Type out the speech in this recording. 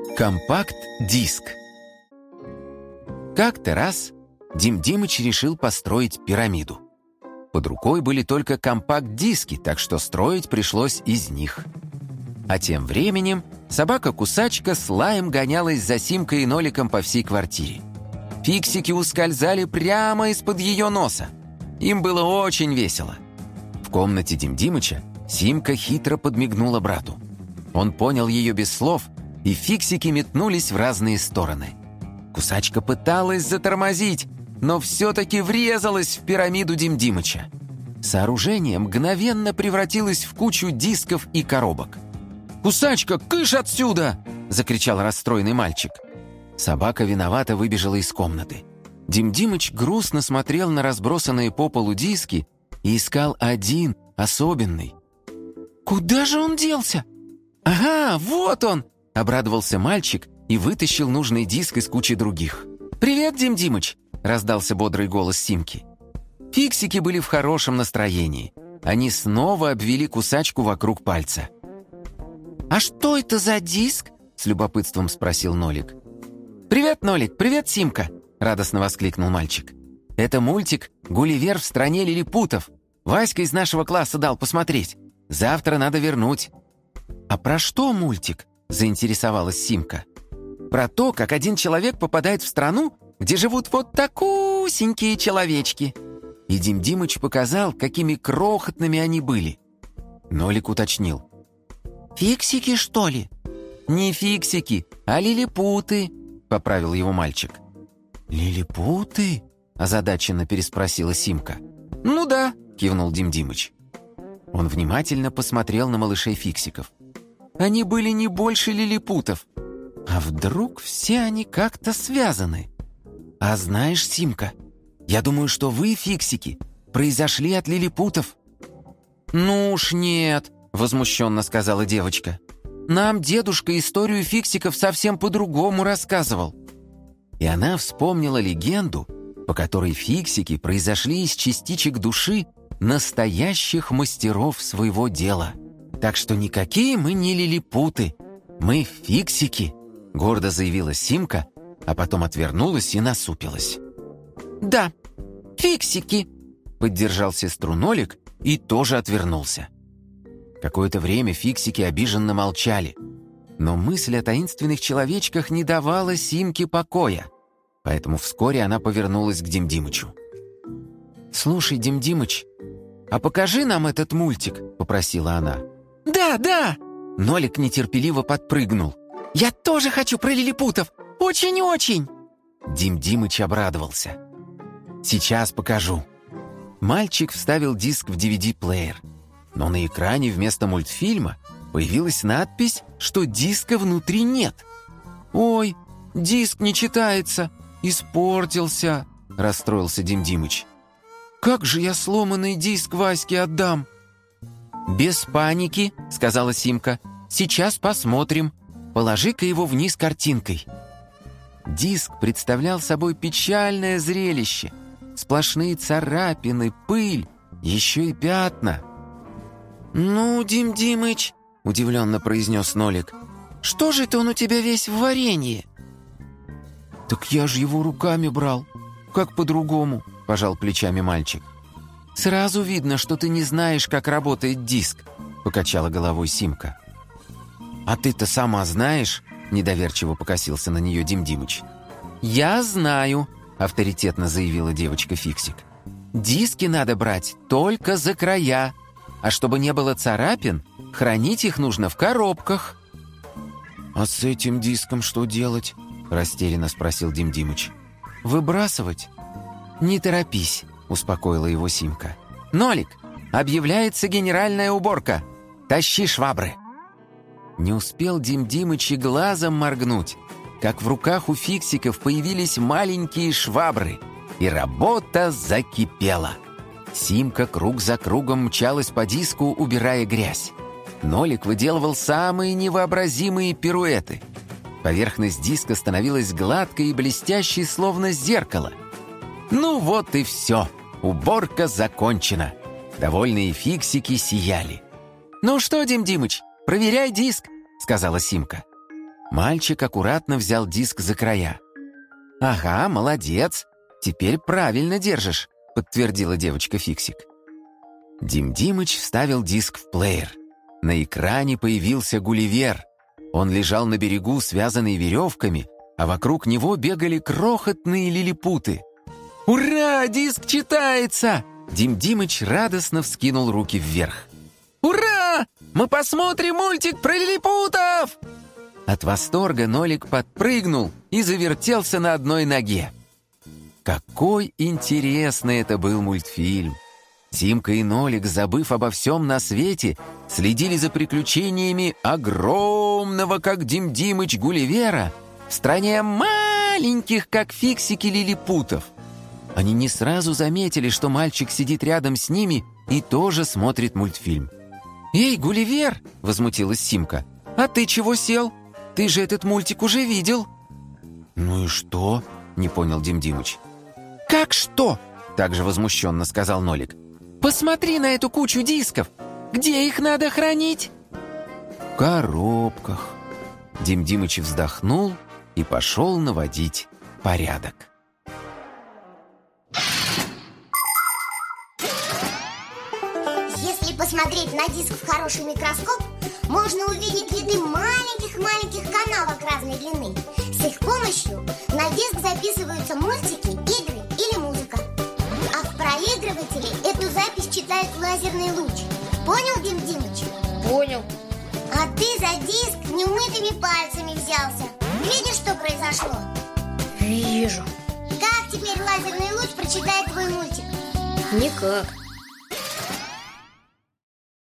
Компакт-диск. Как-то раз Дим Димыч решил построить пирамиду. Под рукой были только компакт-диски, так что строить пришлось из них. А тем временем собака-кусачка с лаем гонялась за Симкой и Ноликом по всей квартире. Фиксики ускользали прямо из-под ее носа. Им было очень весело. В комнате Дим Димыча Симка хитро подмигнула брату. Он понял ее без слов, и фиксики метнулись в разные стороны. Кусачка пыталась затормозить, но все-таки врезалась в пирамиду Дим Димыча. Сооружение мгновенно превратилось в кучу дисков и коробок. «Кусачка, кыш отсюда!» — закричал расстроенный мальчик. Собака виновато выбежала из комнаты. Дим Димыч грустно смотрел на разбросанные по полу диски и искал один, особенный. «Куда же он делся?» «Ага, вот он!» — обрадовался мальчик и вытащил нужный диск из кучи других. «Привет, Дим Димыч!» — раздался бодрый голос Симки. Фиксики были в хорошем настроении. Они снова обвели кусачку вокруг пальца. «А что это за диск?» — с любопытством спросил Нолик. «Привет, Нолик! Привет, Симка!» — радостно воскликнул мальчик. «Это мультик «Гулливер в стране лилипутов». Васька из нашего класса дал посмотреть. Завтра надо вернуть». «А про что мультик?» — заинтересовалась Симка. «Про то, как один человек попадает в страну, где живут вот такусенькие человечки». И Дим Димыч показал, какими крохотными они были. Нолик уточнил. «Фиксики, что ли?» «Не фиксики, а лилипуты», — поправил его мальчик. «Лилипуты?» — озадаченно переспросила Симка. «Ну да», — кивнул Дим Димыч. Он внимательно посмотрел на малышей фиксиков. Они были не больше лилипутов. А вдруг все они как-то связаны? А знаешь, Симка, я думаю, что вы, фиксики, произошли от лилипутов. «Ну уж нет», — возмущенно сказала девочка. «Нам дедушка историю фиксиков совсем по-другому рассказывал». И она вспомнила легенду, по которой фиксики произошли из частичек души настоящих мастеров своего дела. Так что никакие мы не лилипуты, мы фиксики, гордо заявила Симка, а потом отвернулась и насупилась. «Да, фиксики», — поддержал сестру Нолик и тоже отвернулся. Какое-то время фиксики обиженно молчали, но мысль о таинственных человечках не давала Симке покоя, поэтому вскоре она повернулась к Дим Димычу. «Слушай, Дим Димыч, а покажи нам этот мультик», — попросила она. «Да, да!» — Нолик нетерпеливо подпрыгнул. «Я тоже хочу про лилипутов! Очень-очень!» Дим Димыч обрадовался. «Сейчас покажу». Мальчик вставил диск в DVD-плеер, но на экране вместо мультфильма появилась надпись, что диска внутри нет. «Ой, диск не читается, испортился», — расстроился Дим Димыч. «Как же я сломанный диск Ваське отдам?» «Без паники», — сказала Симка. «Сейчас посмотрим. Положи-ка его вниз картинкой». Диск представлял собой печальное зрелище. Сплошные царапины, пыль, еще и пятна. «Ну, Дим Димыч», — удивленно произнес Нолик, «что же это он у тебя весь в варенье?» «Так я же его руками брал. Как по-другому?» — пожал плечами мальчик. «Сразу видно, что ты не знаешь, как работает диск», — покачала головой Симка. «А ты-то сама знаешь?» — недоверчиво покосился на нее Дим Димыч. «Я знаю», — авторитетно заявила девочка-фиксик. «Диски надо брать только за края, а чтобы не было царапин, хранить их нужно в коробках». «А с этим диском что делать?» — растерянно спросил Дим Димыч. «Выбрасывать?» «Не торопись», — успокоила его Симка. «Нолик, объявляется генеральная уборка. Тащи швабры». Не успел Дим Димыч и глазом моргнуть, как в руках у фиксиков появились маленькие швабры, и работа закипела. Симка круг за кругом мчалась по диску, убирая грязь. Нолик выделывал самые невообразимые пируэты. Поверхность диска становилась гладкой и блестящей, словно зеркало. Ну вот и все. Уборка закончена. Довольные фиксики сияли. «Ну что, Дим Димыч, проверяй диск», — сказала Симка. Мальчик аккуратно взял диск за края. «Ага, молодец, теперь правильно держишь», — подтвердила девочка-фиксик. Дим Димыч вставил диск в плеер. На экране появился Гулливер. Он лежал на берегу, связанный веревками, а вокруг него бегали крохотные лилипуты. «Ура! Диск читается!» Дим Димыч радостно вскинул руки вверх. «Ура! Мы посмотрим мультик про лилипутов!» От восторга Нолик подпрыгнул и завертелся на одной ноге. Какой интересный это был мультфильм! Тимка и Нолик, забыв обо всем на свете, следили за приключениями огромного, как Дим Димыч, Гулливера в стране маленьких, как фиксики, лилипутов. Они не сразу заметили, что мальчик сидит рядом с ними и тоже смотрит мультфильм. «Эй, Гулливер!» — возмутилась Симка. «А ты чего сел? Ты же этот мультик уже видел». «Ну и что?» — не понял Дим Димыч. «Как что?» — также возмущенно сказал Нолик. «Посмотри на эту кучу дисков! Где их надо хранить?» «В коробках». Дим Димыч вздохнул и пошел наводить порядок. Если посмотреть на диск в хороший микроскоп, можно увидеть ряды маленьких-маленьких канавок разной длины. С их помощью на диск записываются мультики, игры или музыка. А в проигрывателе эту запись читает лазерный луч. Понял, Дим Димыч? Понял. А ты за диск неумытыми пальцами взялся. Видишь, что произошло? Вижу. Как теперь лазерный луч прочитает твой мультик? Никак.